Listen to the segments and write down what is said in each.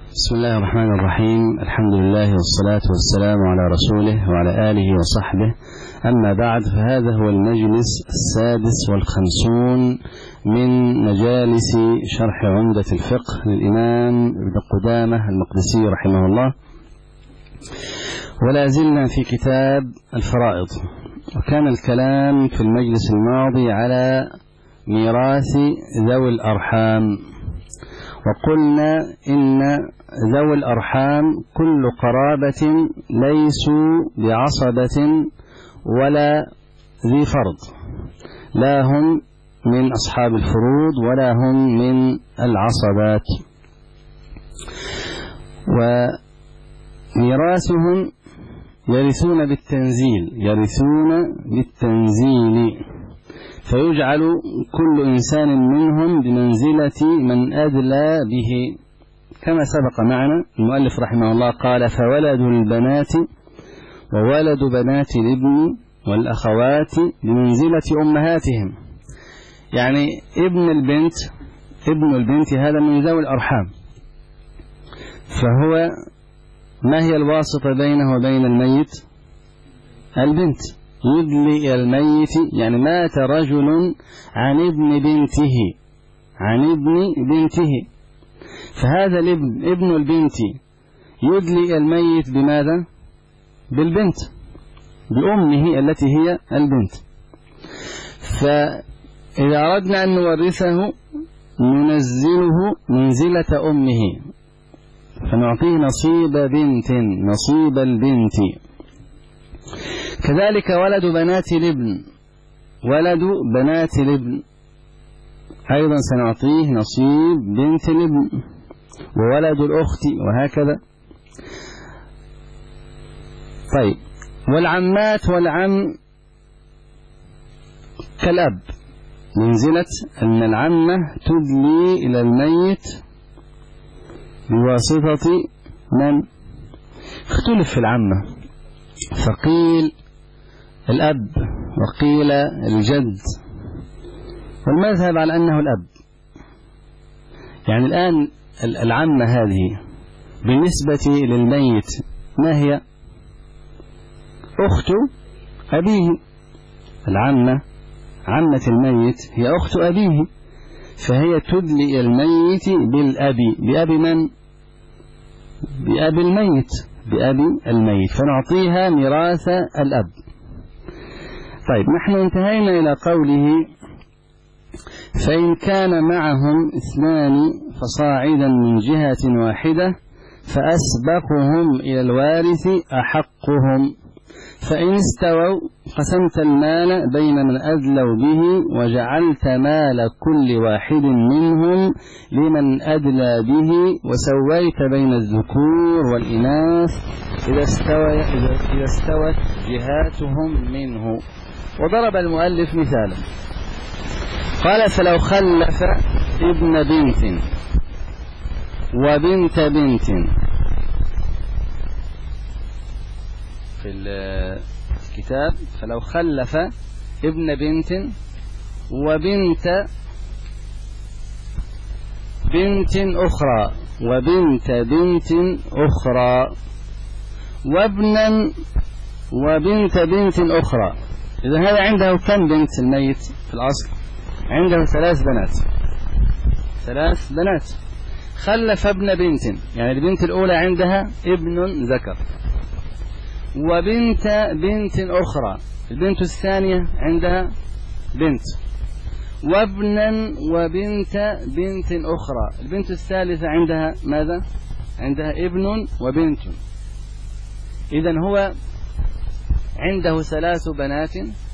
بسم الله الرحمن الرحيم. الحمد لله والصلاة والسلام على رسوله وعلى آله وصحبه. أما بعد، فهذا هو المجلس 56 من مجالس شرح عمدة الفقه للإمام ابن قدامة المقدسي رحمه الله، ولا زلنا في كتاب الفرائض. وكان الكلام في المجلس الماضي على ميراث ذوي الأرحام، وقلنا إن ذوي الأرحام كل قرابة ليسوا بعصبة ولا ذي فرض، لا هم من أصحاب الفروض ولا هم من العصبات، وميراثهم يرثون بالتنزيل، فيجعل كل إنسان منهم بمنزلة من أدلى به، كما سبق معنا. المؤلف رحمه الله قال: فولد البنات وولد بنات الابن والأخوات بمنزلة أمهاتهم، يعني ابن البنت هذا من ذوي الأرحام، فهو ما هي الواسطة بينه وبين الميت؟ البنت. يدلي الميت، يعني مات رجل عن ابن بنته، فهذا ابن البنت يدلي الميت بماذا؟ بالبنت، بأمه التي هي البنت. فإذا أردنا أن نورثه ننزله منزلة أمه، فنعطيه نصيب البنت. كذلك ولد بنات الابن أيضا سنعطيه نصيب بنت الابن، وولد الأخت، وهكذا. طيب، والعمات والعم كالأب، منزلة أن العمة تدلي إلى الميت بواسطة من؟ اختلف في العمة، فقيل الأب وقيل الجد، والمذهب على أنه الأب. يعني الآن العمة هذه بالنسبة للميت ما هي؟ أخت أبيه. العمة عمة الميت هي أخت أبيه، فهي تدلي الميت بالأب. بأب من؟ بأب الميت، فنعطيها ميراث الأب. طيب، نحن انتهينا إلى قوله: فإن كان معهم 2 فصاعدا من جهة واحدة فأسبقهم إلى الوارث أحقهم، فإن استووا قسمت المال بين من أدلوا به، وجعلت مال كل واحد منهم لمن أدلى به، وسويت بين الذكور والإناث إذا استوت جهاتهم منه. وضرب المؤلف مثالا، قال: فلو خلف ابن بنت وبنت بنت في الكتاب، فلو خلف ابن بنت وبنت أخرى وبنت بنت أخرى وابنا وبنت بنت أخرى، إذا هذا عنده كم بنت الميت في الأصل؟ عنده 3 بنات. خلف ابن بنت، يعني البنت الأولى عندها ابن ذكر، وبنت بنت أخرى، البنت الثانية عندها بنت، وابنا وبنت بنت أخرى، البنت الثالثة عندها ماذا؟ عندها ابن وبنت. إذن هو عنده 3 بنات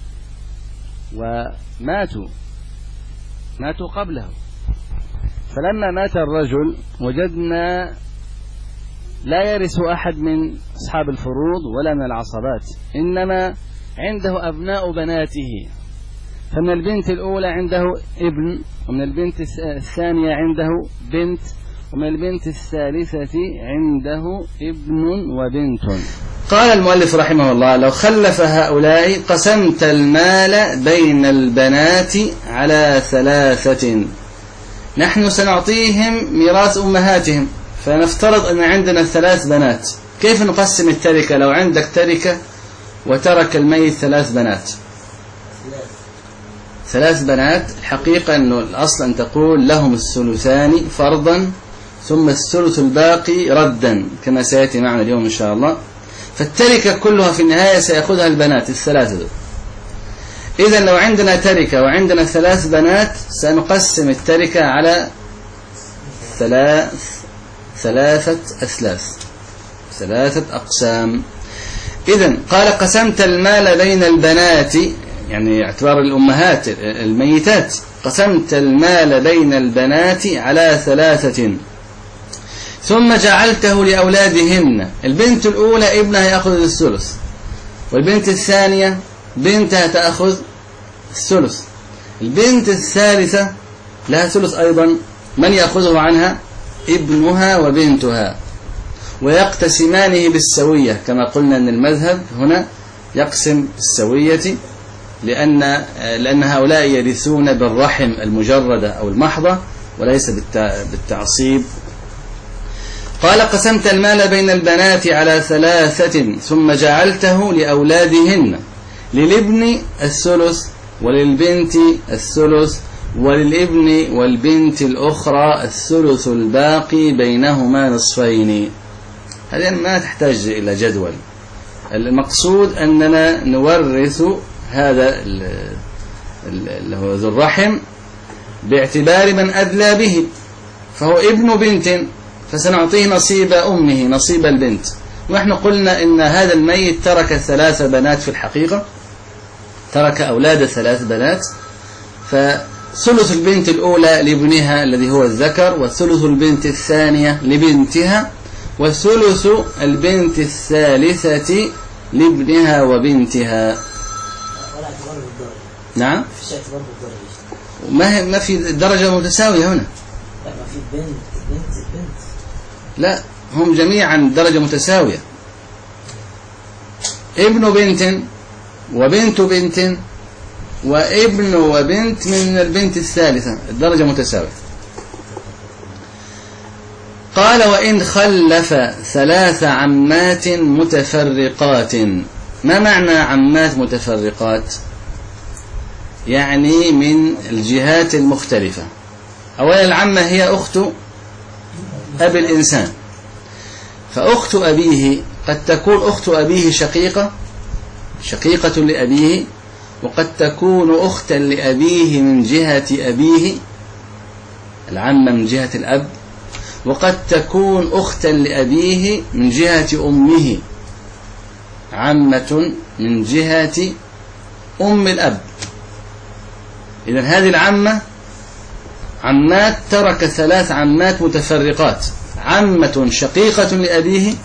وماتوا قبله، فلما مات الرجل وجدنا لا يرث أحد من أصحاب الفروض ولا من العصبات، إنما عنده أبناء بناته، فمن البنت الأولى عنده ابن، ومن البنت الثانية عنده بنت، ومن البنت الثالثة عنده ابن وبنت. قال المؤلف رحمه الله: لو خلف هؤلاء قسمت المال بين البنات على 3، نحن سنعطيهم ميراث أمهاتهم، فنفترض أن عندنا 3 بنات. كيف نقسم التركة لو عندك تركة وترك الميت 3 بنات؟ 3 بنات. الحقيقة أنه الأصل أن تقول لهم الثلثان فرضا ثم الثلث الباقي ردا كما سيأتي معنا اليوم إن شاء الله. فالتركة كلها في النهاية سيأخذها البنات ال3 دول. إذا لو عندنا تركة وعندنا 3 بنات سنقسم التركة على 3 أثلاث، 3 أقسام. إذا قال قسمت المال بين البنات، يعني اعتبار الأمهات الميتات، قسمت المال بين البنات على 3 ثم جعلته لأولادهن. البنت الأولى ابنها يأخذ الثلث، والبنت الثانية بنتها تأخذ الثلث، البنت الثالثة لها ثلث أيضا. من يأخذه عنها؟ ابنها وبنتها، ويقتسمانه بالسوية كما قلنا أن المذهب هنا يقسم بالسوية لأن هؤلاء يرثون بالرحم المجردة أو المحضة وليس بالتعصيب. قال قسمت المال بين البنات على 3 ثم جعلته لأولادهن، للابن الثلث وللبنت الثلث وللابن والبنت الأخرى الثلث الباقي بينهما نصفين. هذه ما تحتاج إلى جدول. المقصود أننا نورث هذا ذو الرحم باعتبار من أدلى به، فهو ابن بنت فسنعطيه نصيب أمه، نصيب البنت. ونحن قلنا إن هذا الميت ترك 3 بنات في الحقيقة، ترك أولاد 3 بنات، فثلث البنت الأولى لابنها الذي هو الذكر، وثلث البنت الثانية لبنتها، وثلث البنت الثالثة لابنها وبنتها. نعم، ما في درجة متساوية هنا. لا، ما في بنت. لا، هم جميعا درجة متساوية. ابن بنت وبنت بنت وابن وبنت من البنت الثالثة، الدرجة متساوية. قال وإن خلف 3 عمات متفرقات. ما معنى عمات متفرقات؟ يعني من الجهات المختلفة. أولا العمة هي أخت أبي الإنسان، فأخت أبيه قد تكون أخت أبيه شقيقة لأبيه، وقد تكون أختا لأبيه من جهة أبيه، العمة من جهة الأب، وقد تكون أختا لأبيه من جهة أمه، عمة من جهة أم الأب. إذن هذه العمة عمات، ترك 3 عمات متفرقات، عمة شقيقة لأبيه،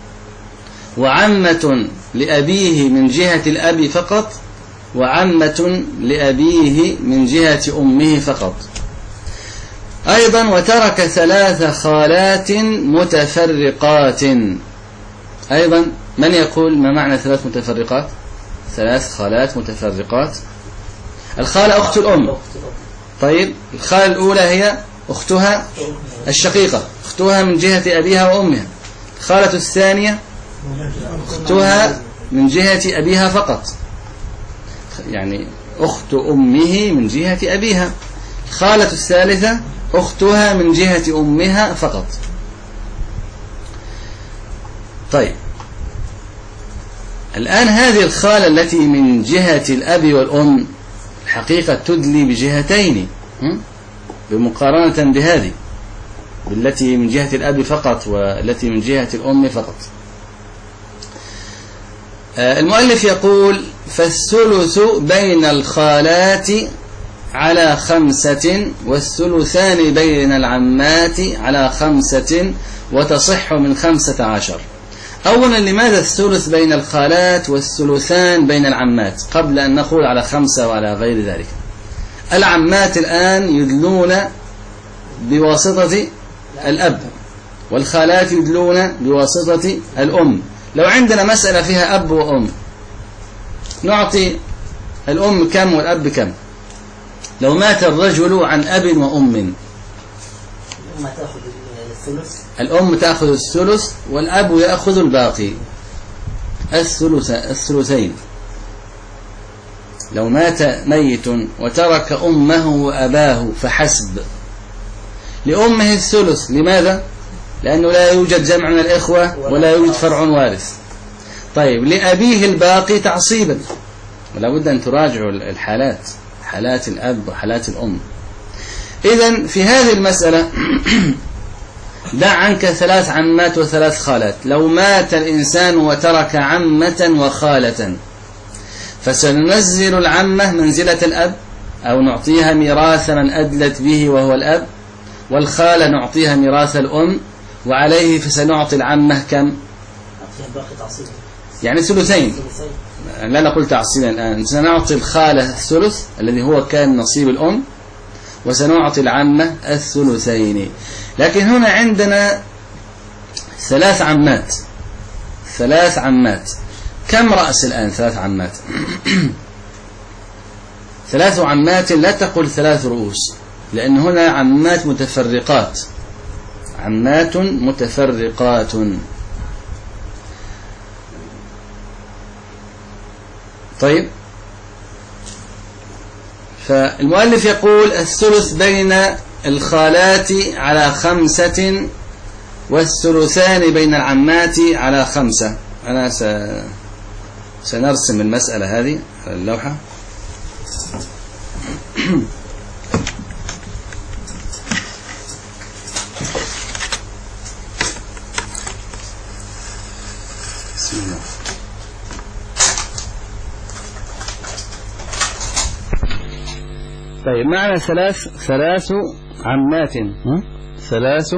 وعمة لأبيه من جهة الأب فقط، وعمة لأبيه من جهة أمه فقط. أيضا وترك 3 خالات متفرقات. أيضا من يقول ما معنى 3 متفرقات؟ 3 خالات متفرقات. الخالة أخت الأم. طيب، الخالة الأولى هي أختها الشقيقة، أختها من جهة أبيها وأمها. الخالة الثانية أختها من جهة أبيها فقط، يعني أخت أمه من جهة أبيها. الخالة الثالثة أختها من جهة أمها فقط. طيب، الآن هذه الخالة التي من جهة الأب والأم الحقيقة تدلي بجهتين بمقارنة بهذه بالتي من جهة الأب فقط والتي من جهة الأم فقط. المؤلف يقول فالثلث بين الخالات على 5 والثلثان بين العمات على 5 وتصح من 15. أولا لماذا الثلث بين الخالات والثلثان بين العمات قبل أن نقول على 5 وعلى غير ذلك؟ العمات الآن يدلون بواسطة الأب، والخالات يدلون بواسطة الأم. لو عندنا مسألة فيها أب وأم نعطي الأم كم والأب كم؟ لو مات الرجل عن أب وأم الأم تأخذ الأم تأخذ الثلث والأب يأخذ الباقي، الثلثين. لو مات ميت وترك أمه وأباه فحسب، لأمه الثلث. لماذا؟ لأنه لا يوجد جمع من الإخوة ولا يوجد فرع وارث. طيب لأبيه الباقي تعصيبا، ولا بد أن تراجعوا الحالات، حالات الأب وحالات الأم. إذن في هذه المسألة دع عنك 3 عمات و3 خالات. لو مات الإنسان وترك عمة وخالة فسننزل العمة منزلة الأب، أو نعطيها ميراث من أدلت به وهو الأب، والخالة نعطيها ميراث الأم، وعليه فسنعطي العمة كم؟ يعني ثلثين. لا نقول تعصيبا الآن، سنعطي الخالة الثلث الذي هو كان نصيب الأم، وسنعطي العمة الثلثين. لكن هنا عندنا 3 عمات، 3 عمات. كم رأس الآن 3 عمات؟ 3 عمات، لا تقل 3 رؤوس، لأن هنا عمات متفرقات، عمات متفرقات. طيب، فالمؤلف يقول الثلث بين الخالات على 5 والثلثان بين العمات على 5. أنا سنرسم المسألة هذه على اللوحة. بسم الله. طيب، معنا 3 عمات، 3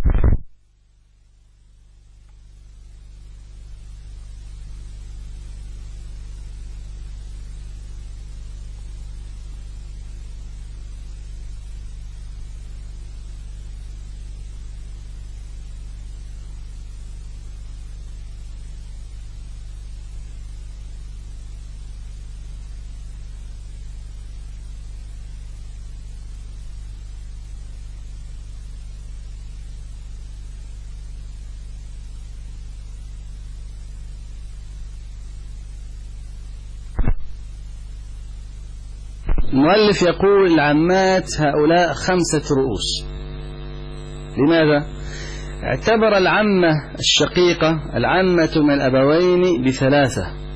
المؤلف يقول العمات هؤلاء 5 رؤوس. لماذا؟ اعتبر العمة الشقيقة العمة من الأبوين ب3،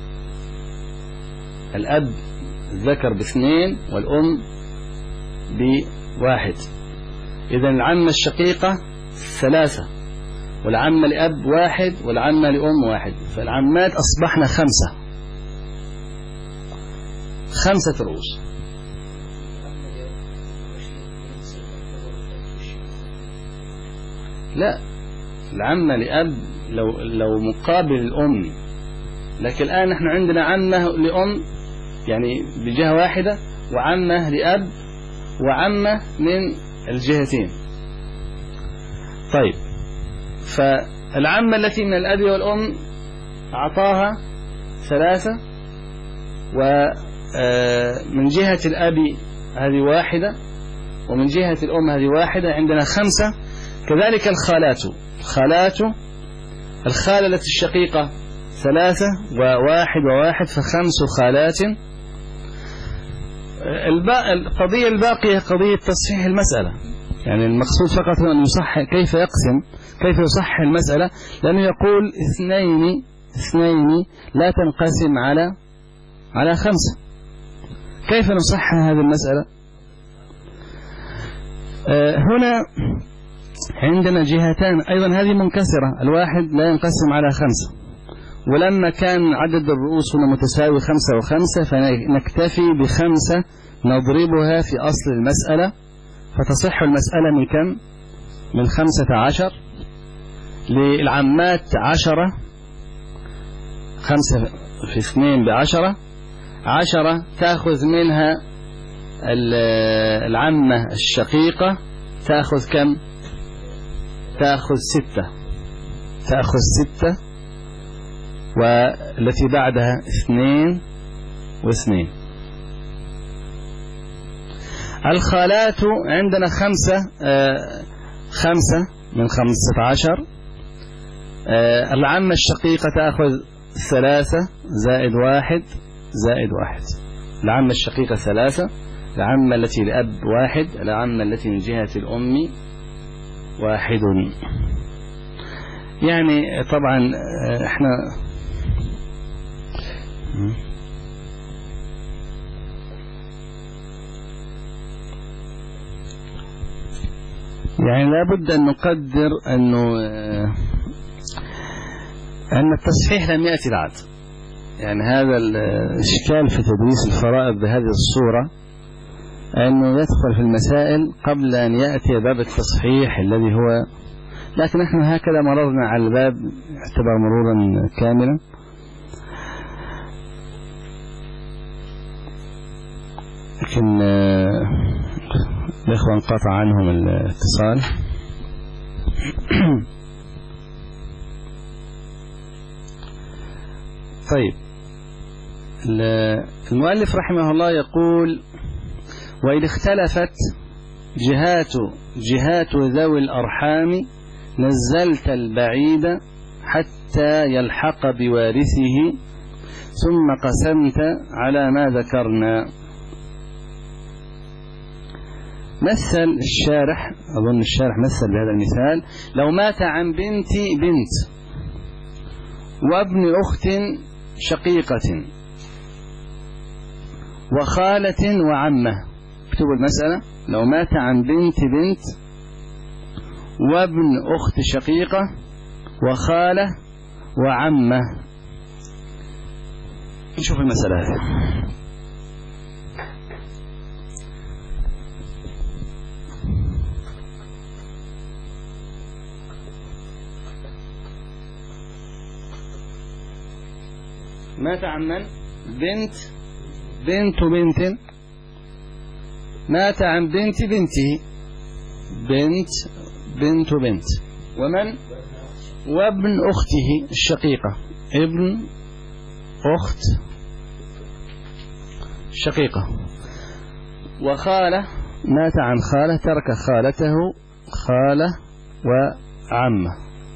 الأب الذكر ب2 والأم ب1. إذن العمة الشقيقة 3، والعمة لأب 1 والعمة لأم 1، فالعمات أصبحنا 5 رؤوس. لا، العمة لأب لو مقابل الأم، لكن الآن نحن عندنا عمة لأم يعني بجهة واحدة، وعمة لأب، وعمة من الجهتين. طيب، فالعمة التي من الأب والأم أعطاها 3، ومن جهة الأب هذه 1، ومن جهة الأم هذه 1، عندنا 5. كذلك الخالات، الخالة التي الشقيقة 3 و1 و1، ف5 خالات. القضية الباقية قضية تصحيح المسألة، يعني المقصود فقط أن يصحح كيف يصحح المسألة، لأنه يقول 2 لا تنقسم على 5. كيف نصحح هذه المسألة؟ هنا عندنا جهتان أيضا هذه منكسرة، الواحد لا ينقسم على 5، ولما كان عدد الرؤوس هنا متساوي 5 و5 فنكتفي ب5 نضربها في أصل المسألة، فتصح المسألة من كم؟ من 15. للعمات 10، 5 في 2 ب10، 10 تأخذ منها العمة الشقيقة تأخذ كم؟ تأخذ 6، والتي بعدها 2 و2. الخالات عندنا 5 من 15. العمة الشقيقة تأخذ 3 زائد 1 زائد 1. العمة الشقيقة 3، العمة التي لأب 1، العمة التي من جهة الأم 1. يعني طبعا احنا يعني لابد أن نقدر أن التصحيح لم يأتي بعد. يعني هذا الإشكال في تدريس الفرائض بهذه الصورة أنه يدخل في المسائل قبل أن يأتي باب التصحيح الذي هو، لكن نحن هكذا مررنا على الباب اعتبر مرورا كاملا. لكن الإخوة انقطع عنهم الاتصال. طيب، المؤلف رحمه الله يقول: وإن اختلفت جهات ذوي الأرحام نزلت البعيد حتى يلحق بوارثه ثم قسمت على ما ذكرنا. مثل الشارح، أظن الشارح مثل بهذا المثال: لو مات عن بنت وابن أخت شقيقة وخالة وعمة. اكتبوا المسألة: لو مات عن بنت وابن أخت شقيقة وخالة وعمة. نشوف المسألة هذه. مات عن من؟ بنت مات عن بنته، بنت ومن؟ وابن أخته الشقيقة، ابن أخت شقيقة. وخالة، مات عن خالة، ترك خالته، خالة وعمة.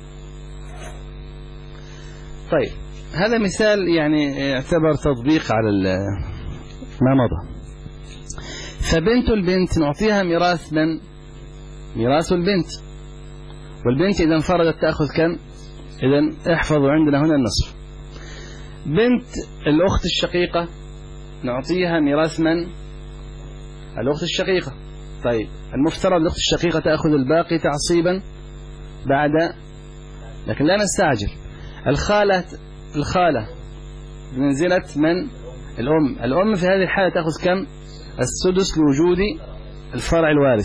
طيب، هذا مثال يعني يعتبر تطبيق على ما مضى. فبنت البنت نعطيها ميراث من؟ ميراث البنت. والبنت إذا انفردت تأخذ كم؟ إذن احفظوا عندنا هنا النصف. بنت الأخت الشقيقة نعطيها ميراث من؟ الأخت الشقيقة. طيب، المفترض الأخت الشقيقة تأخذ الباقي تعصيبا بعد، لكن لا نستعجل. الخالة بمنزلة من؟ الأم في هذه الحالة تأخذ كم؟ السدس لوجود الفرع الوارث.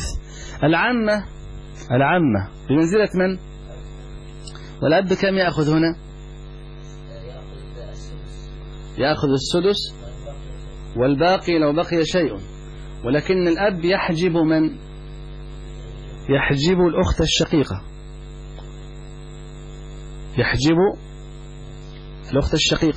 العمة بمنزلة من؟ والأب كم يأخذ هنا؟ يأخذ السدس والباقي لو بقي شيء. ولكن الأب يحجب من؟ يحجب الأخت الشقيقة، يحجب الأخت الشقيقة.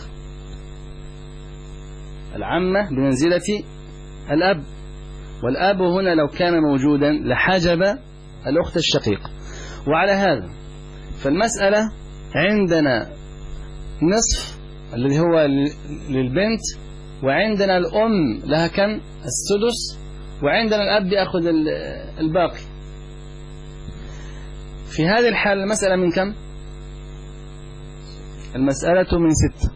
العمة بمنزلة الأب، والأب هنا لو كان موجودا لحجب الأخت الشقيقة. وعلى هذا فالمسألة عندنا نصف الذي هو للبنت، وعندنا الأم لها كم؟ السدس، وعندنا الأب يأخذ الباقي. في هذه الحالة المسألة من كم؟ المسألة من 6.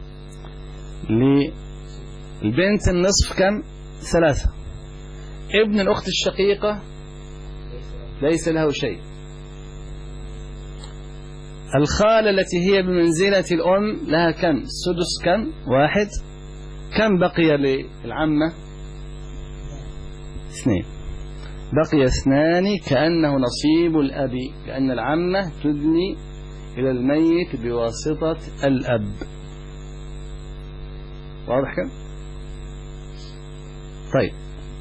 للبنت النصف كم؟ 3. ابن الأخت الشقيقة ليس له شيء. الخالة التي هي بمنزلة الأم لها كم؟ السدس كم؟ 1. كم بقي للعمة؟ 2. بقي 2 كأنه نصيب الأب، لأن العمة تدني إلى الميت بواسطة الأب. واضح كم؟ طيب،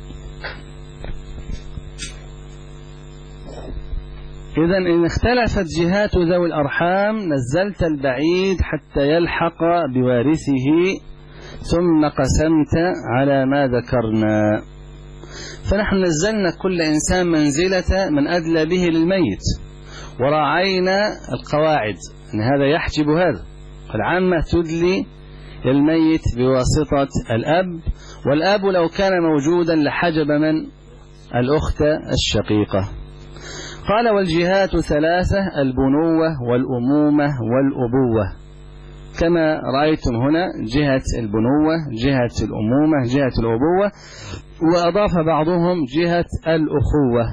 إذن إن اختلفت جهات ذوي الأرحام نزلت البعيد حتى يلحق بوارثه ثم قسمت على ما ذكرنا. فنحن نزلنا كل إنسان منزلة من أدلى به للميت، وراعينا القواعد أن هذا يحجب هذا. العامة تدلي للميت بواسطة الأب، والأب لو كان موجودا لحجب من؟ الأخت الشقيقة. قال والجهات ثلاثة: البنوة والأمومة والأبوة، كما رأيتم هنا جهة البنوة، جهة الأمومة، جهة الأبوة، وأضاف بعضهم جهة الأخوة.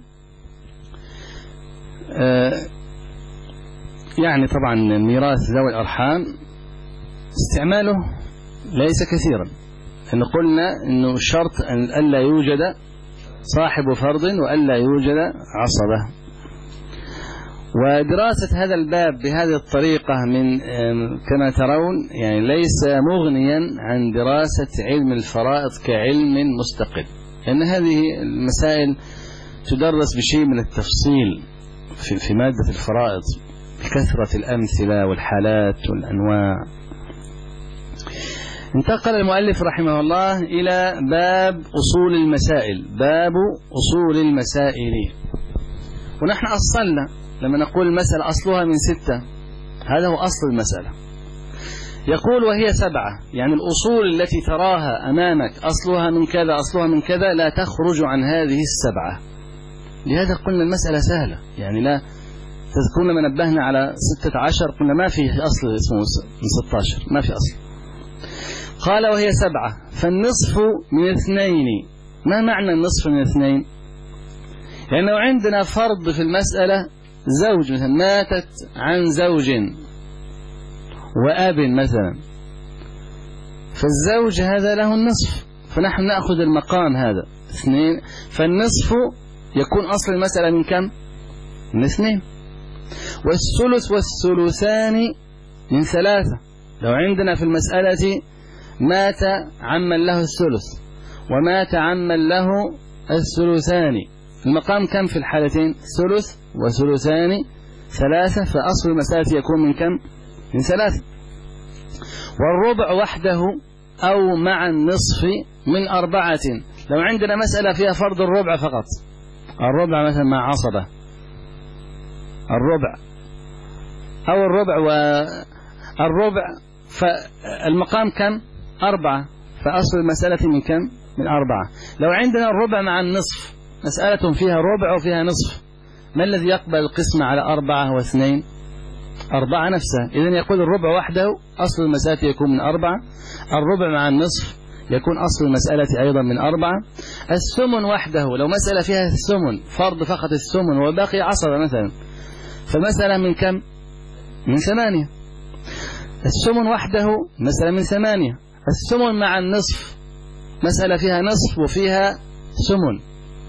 يعني طبعا ميراث ذوي الأرحام استعماله ليس كثيرا، إن قلنا إنه شرط أن ألا يوجد صاحب فرض وألا يوجد عصبة. ودراسة هذا الباب بهذه الطريقة من كما ترون يعني ليس مغنيا عن دراسة علم الفرائض كعلم مستقل، لأن هذه المسائل تدرس بشيء من التفصيل في مادة الفرائض، كثرة الأمثلة والحالات والأنواع. انتقل المؤلف رحمه الله إلى باب أصول المسائل، باب أصول المسائل. ونحن أصلنا لما نقول المسألة أصلها من 6، هذا هو أصل المسألة. يقول وهي 7، يعني الأصول التي تراها أمامك أصلها من كذا أصلها من كذا لا تخرج عن هذه 7. لهذا قلنا المسألة سهلة، يعني لا تذكرون ما نبهنا على 16، قلنا ما في أصل اسمه من 16، ما في أصل. قال وهي 7، فالنصف من 2. ما معنى النصف من 2؟ يعني لو عندنا فرض في المسألة زوج مثلا ماتت عن زوج وأب مثلا، فالزوج هذا له النصف، فنحن نأخذ المقام هذا 2، فالنصف يكون أصل المسألة من كم؟ من 2. والثلث والثلثان من 3. لو عندنا في المسألة مات عمن له الثلث ومات عمن له الثلثان، المقام كم في الحالتين؟ ثلث وثلثان 3، فأصل المسألة يكون من كم؟ من 3. والربع وحده أو مع النصف من 4. لو عندنا مسألة فيها فرض الربع فقط، الربع مثلا مع عصبة، الربع أو الربع والربع، فالمقام كم؟ 4، فأصل المسألة من كم؟ من 4. لو عندنا الربع مع النصف، مسألة فيها ربع وفيها نصف، ما الذي يقبل القسمة على 4 و2؟ 4 نفسها. إذن يقول الربع وحده أصل المسألة يكون من 4، الربع مع النصف يكون أصل المسألة أيضا من 4. الثمن وحده، لو مسألة فيها الثمن فرض فقط الثمن وباقي عصبة مثلا، فمسألة من كم؟ من 8. الثمن وحده مسألة من 8. الثمن مع النصف مسألة فيها نصف وفيها ثمن،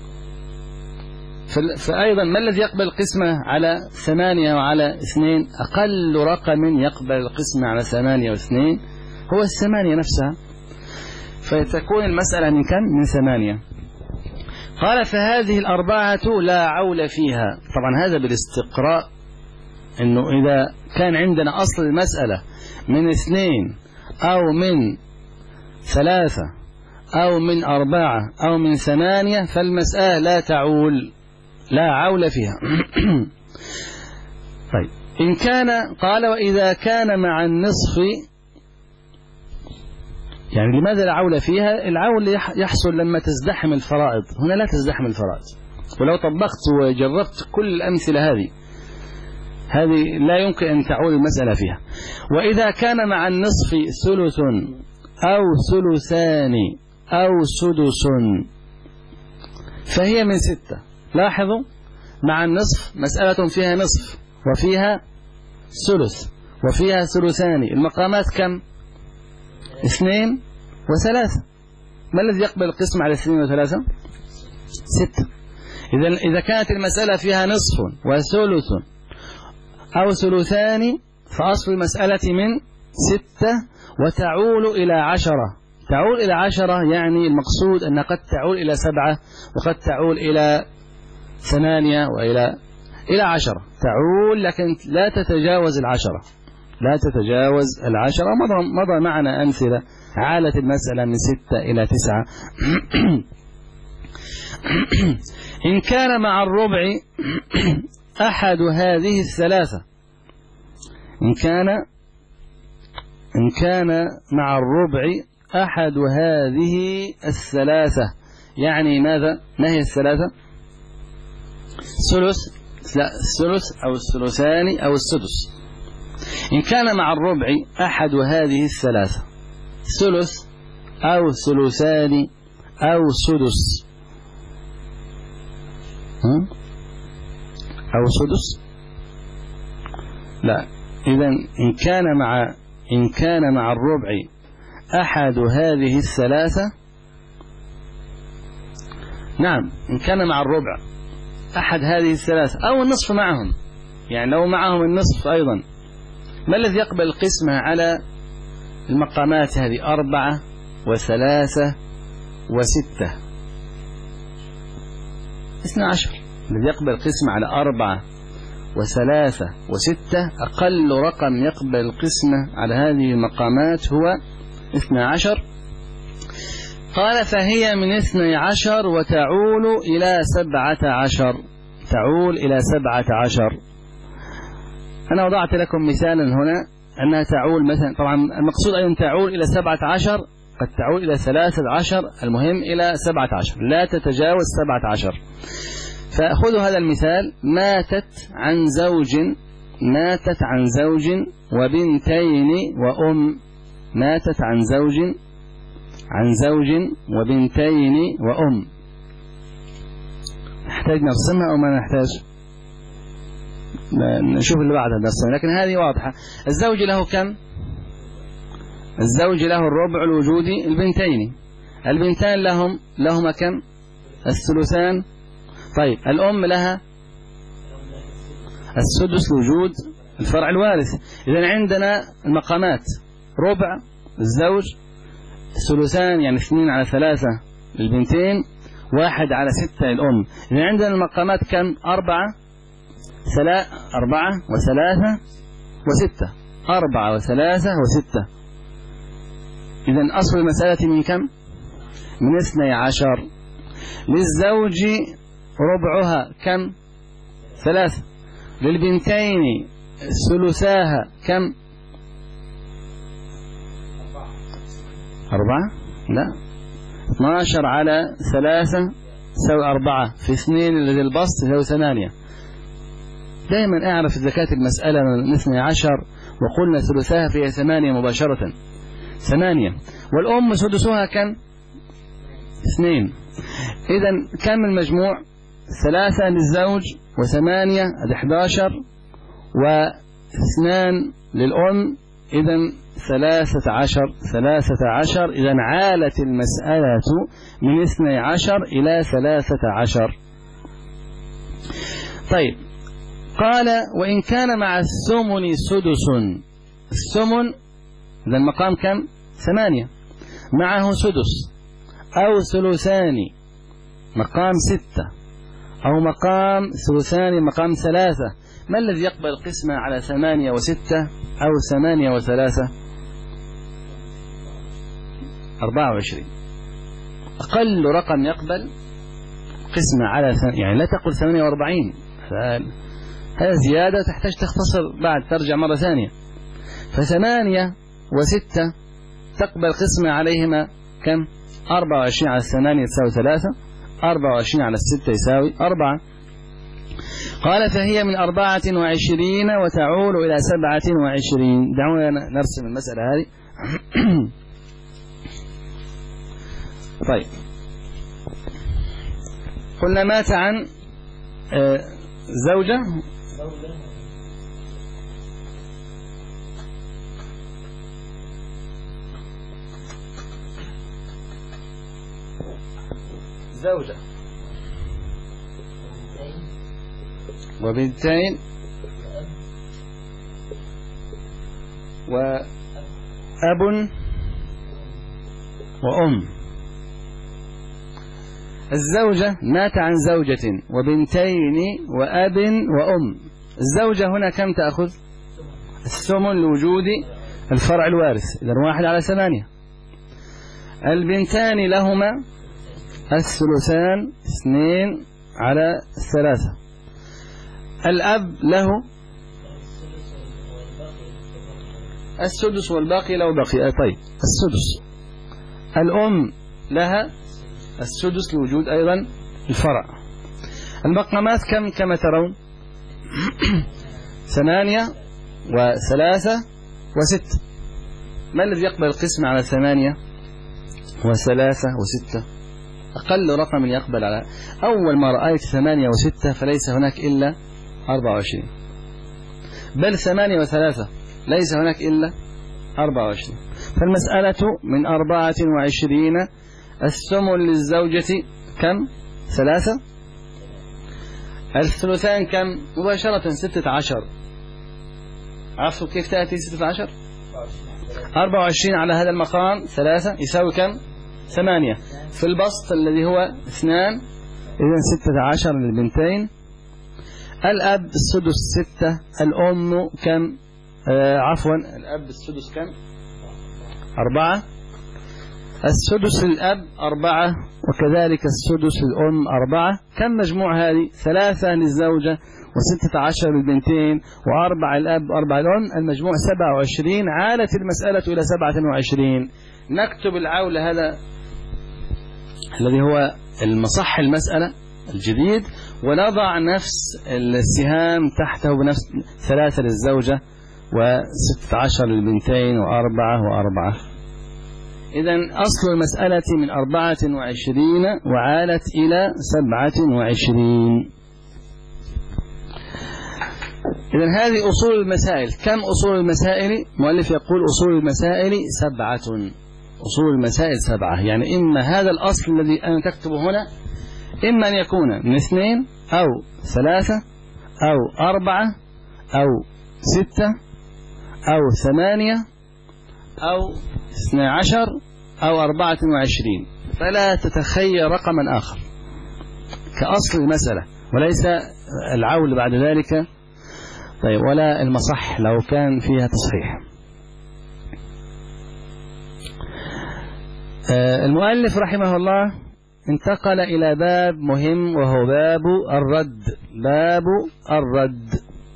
فأيضا ما الذي يقبل القسمة على 8 وعلى 2؟ أقل رقم يقبل القسمة على 8 و2 هو 8 نفسها، فتكون المسألة من كم؟ من 8. قال فهذه 4 لا عول فيها. طبعا هذا بالاستقراء، أنه إذا كان عندنا أصل المسألة من 2 أو من 3 أو من 4 أو من 8 فالمسألة لا تعول، لا عول فيها. طيب إن كان، قال وإذا كان مع النصف، يعني لماذا لا عول فيها؟ العول يحصل لما تزدحم الفرائض، هنا لا تزدحم الفرائض. ولو طبقت وجربت كل الأمثلة هذه لا يمكن أن تعول المسألة فيها. وإذا كان مع النصف ثلث أو ثلثان أو سدس فهي من 6. لاحظوا مع النصف مسألة فيها نصف وفيها ثلث وفيها ثلثان، المقامات كم؟ 2 و3. ما الذي يقبل القسم على 2 و3؟ 6. إذا كانت المسألة فيها نصف وثلث أو ثلثان فأصل المسألة من 6 وتعول إلى 10. تعول إلى 10 يعني المقصود أن قد تعول إلى 7 وقد تعول إلى 8 إلى 10 تعول، لكن لا تتجاوز 10، لا تتجاوز 10. مضى معنا أمثلة عالت المسألة من 6 إلى 9. إن كان مع الربع أحد هذه الثلاثة، إن كان مع الربع أحد هذه الثلاثة، يعني ماذا؟ ما هي الثلاثة؟ الثلث أو الثلثان أو السدس. إن كان مع الربع أحد هذه الثلاثة، ثلث أو ثلثان أو سدس أو سدس، لا، إذن إن كان مع الربع أحد هذه الثلاثة، نعم، إن كان مع الربع أحد هذه الثلاثة أو النصف معهم، يعني لو معهم النصف أيضا، ما الذي يقبل القسمة على المقامات هذه؟ 4 و3 و6، 12. الذي يقبل القسمة على 4 و3 و6 أقل رقم يقبل القسمة على هذه المقامات هو 12. قال فهي من 12 وتعول إلى 17، تعول إلى 17. أنا وضعت لكم مثالا هنا أنها تعول مثلا، طبعا المقصود أن تعول إلى 17، قد تعول إلى 13، المهم إلى 17، لا تتجاوز 17. فأخذوا هذا المثال: ماتت عن زوج وبنتين وأم، ماتت عن زوج وبنتين وأم. نحتاج نرسمها أو ما نحتاج؟ نشوف اللي بعدها نرسمها، لكن هذه واضحة. الزوج له كم؟ الزوج له الربع لوجود البنتين، البنتان لهما كم؟ الثلثان. طيب الأم لها السدس لوجود الفرع الوارث. إذن عندنا المقامات: ربع الزوج، ثلثان يعني 2 على 3 للبنتين، 1 على 6 للأم. إذن عندنا المقامات كم؟ 4 و3 و6، 4 و3 و6. إذن أصل المسألة من كم؟ من 12. للزوج ربعها كم؟ 3. للبنتين ثلثاها كم؟ 4. لا، 12 على 3 يساوي 4، في 2 الذي البسط يساوي 8. دائما أعرف زكاة المسألة من 12 وقلنا ثلثاها فيها 8 مباشرة، 8. والأم سدسها كم؟ 2. إذن كم المجموع؟ 3 للزوج و8 11 و2 للأم، إذن 13. إذن عالت المسألة من 12 إلى 13. طيب، قال وإن كان مع الثمن سدس، الثمن إذا المقام كم؟ 8، معه سدس أو ثلثان مقام 6، أو مقام ثلثان مقام 3، ما الذي يقبل القسمة على 8 و6 أو 8 و3؟ 24 أقل رقم يقبل قسمة على يعني لا تقل 48، هذا زيادة تحتاج تختصر بعد ترجع مرة ثانية. ف8 و6 تقبل قسمة عليهما كم؟ 24 على 8 تساوي 3، 24 على 6 يساوي 4. قال فهي من 24 وتعول إلى 27. دعونا نرسم المسألة هذه. طيب، قلنا مات عن زوجة وبنتين وأب وأم. الزوجة مات عن زوجة وبنتين وأب وأم. الزوجة هنا كم تأخذ؟ الثمن لوجود الفرع الوارث، إذن 1 على 8. البنتان لهما الثلثان 2 على 3. الأب له السدس والباقي لو بقي. طيب السدس. الأم لها السدس لوجود أيضا الفرع. المقامات كم كما ترون؟ 8 و3 و6. ما الذي يقبل القسم على 8 و3 و6؟ أقل رقم يقبل على أول ما رأيت 8 و6 فليس هناك إلا 24، بل 8 و3 ليس هناك إلا 24. فالمسألة من 24. الثمن للزوجة كم؟ 3. الثلثان كم؟ مباشرة 16. عرفتوا كيف تأتي 16؟ 24 على هذا المقام 3 يساوي كم؟ 8. في البسط الذي هو 2 إذن 16 للبنتين. الأب السدس 6. الأم كم؟ عفوا الأب السدس كم؟ 4. السدس للأب 4 وكذلك السدس للأم 4. كم مجموع هذه؟ 3 للزوجة و16 للبنتين و4 الأب 4 الأم. المجموع 27. عالت المسألة إلى 27. نكتب العول هذا الذي هو المصح المسألة الجديد ونضع نفس السهام تحته بنفس 3 للزوجة و16 للبنتين و4 إذن أصل المسألة من 24 وعالت إلى 27. إذن هذه أصول المسائل. كم أصول المسائل؟ مؤلف يقول أصول المسائل 7. أصول المسائل 7، يعني إما هذا الأصل الذي أنا تكتبه هنا إما أن يكون من 2 أو 3 أو 4 أو 6 أو 8 أو 12 أو 24. فلا تتخيل رقما آخر كأصل المسألة، وليس العول بعد ذلك. طيب ولا المصح لو كان فيها تصحيح. المؤلف رحمه الله انتقل إلى باب مهم وهو باب الرد. باب الرد.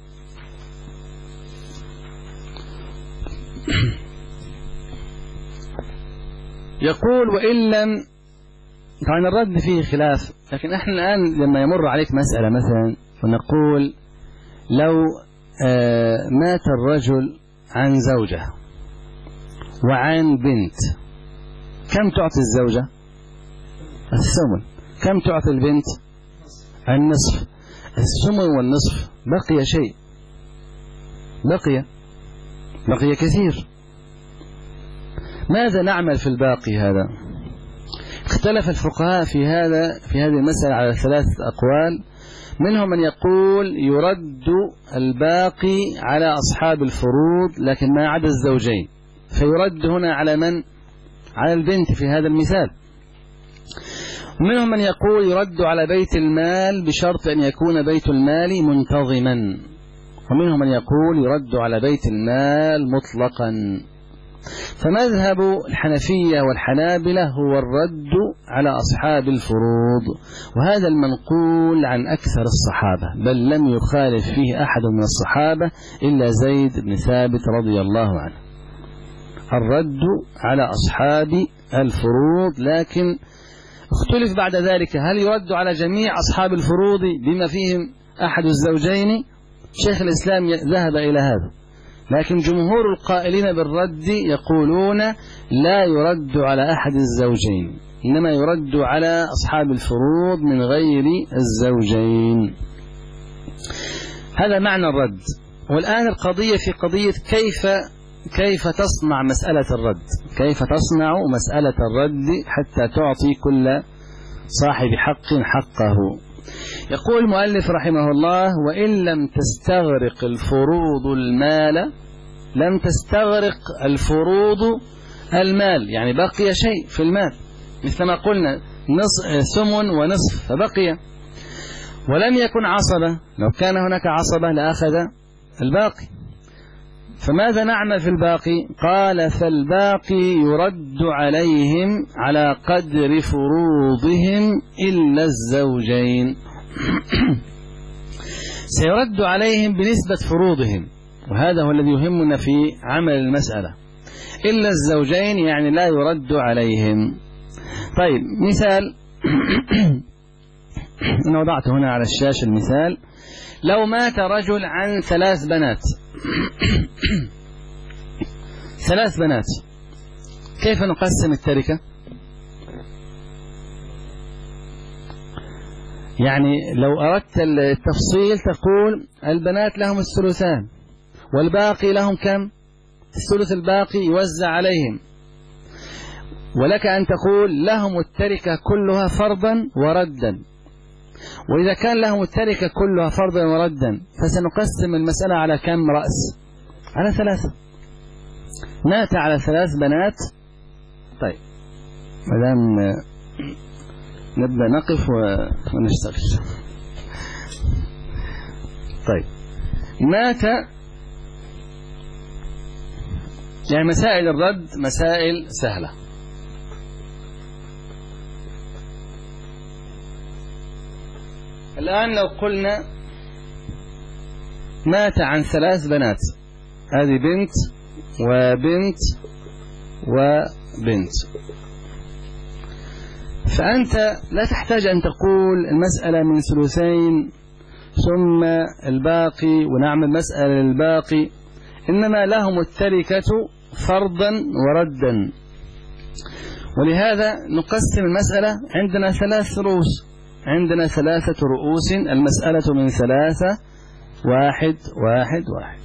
يقول وإن لم، طبعا الرد فيه خلاف، لكن احنا الآن لما يمر عليك مسألة مثلا فنقول لو مات الرجل عن زوجة وعن بنت، كم تعطي الزوجة؟ الثمن. كم تعطي البنت؟ النصف. الثمن والنصف بقي شيء، بقي كثير. ماذا نعمل في الباقي هذا؟ اختلف الفقهاء في هذه المسألة على 3 أقوال. منهم من يقول يرد الباقي على أصحاب الفروض لكن ما عدا الزوجين، فيرد هنا على من؟ على البنت في هذا المثال. ومنهم من يقول يرد على بيت المال بشرط أن يكون بيت المال منتظما، ومنهم من يقول يرد على بيت المال مطلقا. فمذهب الحنفية والحنابلة هو الرد على أصحاب الفروض، وهذا المنقول عن أكثر الصحابة، بل لم يخالف فيه أحد من الصحابة إلا زيد بن ثابت رضي الله عنه. الرد على أصحاب الفروض، لكن اختلف بعد ذلك هل يرد على جميع أصحاب الفروض بما فيهم أحد الزوجين؟ شيخ الإسلام ذهب إلى هذا، لكن جمهور القائلين بالرد يقولون لا يرد على أحد الزوجين، إنما يرد على أصحاب الفروض من غير الزوجين. هذا معنى الرد. والآن القضية في قضية كيف تصنع مسألة الرد، كيف تصنع مسألة الرد حتى تعطي كل صاحب حق حقه. يقول المؤلف رحمه الله وإن لم تستغرق الفروض المال، لم تستغرق الفروض المال، يعني بقي شيء في المال مثل ما قلنا ثمن ونصف فبقي، ولم يكن عصبة، لو كان هناك عصبة لأخذ الباقي. فماذا نعمل في الباقي؟ قال فالباقي يرد عليهم على قدر فروضهم إلا الزوجين. سيرد عليهم بنسبة فروضهم، وهذا هو الذي يهمنا في عمل المسألة. إلا الزوجين يعني لا يرد عليهم. طيب مثال أنا وضعت هنا على الشاشة المثال: لو مات رجل عن 3 بنات 3 بنات، كيف نقسم التركة؟ يعني لو أردت التفصيل تقول البنات لهم الثلثان والباقي لهم كم؟ الثلث الباقي يوزع عليهم. ولك أن تقول لهم التركة كلها فرضا وردا. وإذا كان لهم التركة كلها فرضا وردا فسنقسم المسألة على كم رأس؟ على 3. مات على 3 بنات. طيب مدام نبدأ نقف ونشتغل. طيب مات، يعني مسائل الرد مسائل سهلة. الآن لو قلنا مات عن 3 بنات، هذه بنت وبنت وبنت، فأنت لا تحتاج أن تقول المسألة من ثلثين ثم الباقي ونعمل مسألة للباقي، إنما لهم التركة فرضا وردا. ولهذا نقسم المسألة، عندنا 3 رؤوس، عندنا 3 رؤوس، المسألة من 3 1 1 1.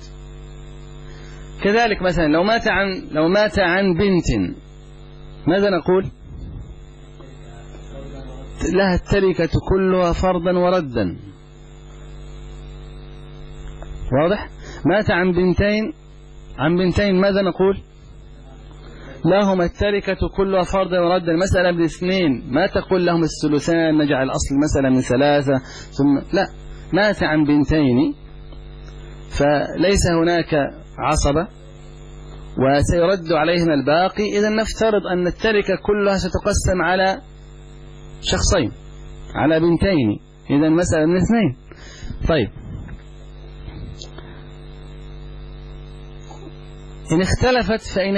كذلك مثلا لو مات عن بنت، ماذا نقول؟ لها التركة كلها فرضا وردا. واضح؟ مات عن بنتين ماذا نقول؟ لهم التركة كلها فرضا وردا. المسألة بالاثنين، ما تقول لهم الثلثان نجعل الأصل المسألة من 3 ثم لا، مات عن بنتين فليس هناك عصبة وسيرد عليهما الباقي. إذا نفترض أن التركة كلها ستقسم على شخصين، على بنتين، إذا المسألة من 2. طيب فإن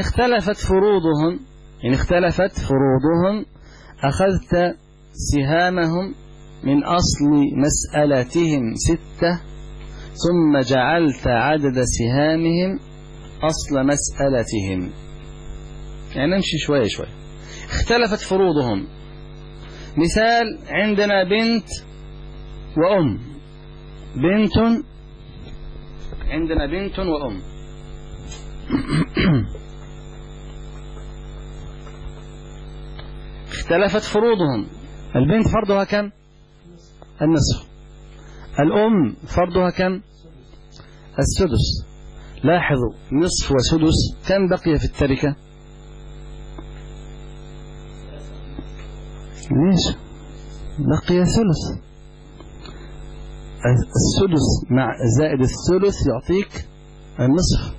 اختلفت فروضهم أخذت سهامهم من أصل مسألتهم 6 ثم جعلت عدد سهامهم أصل مسألتهم. يعني نمشي شوية شوية. اختلفت فروضهم، مثال عندنا بنت وأم، عندنا بنت وأم. اختلفت فروضهم، البنت فرضها كم؟ النصف. الأم فرضها كم؟ السدس. لاحظوا نصف وسدس، كم بقي في التركة؟ ليش؟ بقي ثلث. السدس مع زائد الثلث يعطيك النصف،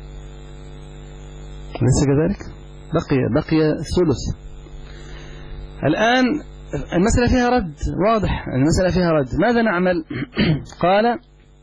ليس كذلك؟ بقي ثلث. الآن المسألة فيها رد، واضح المسألة فيها رد. ماذا نعمل؟ قال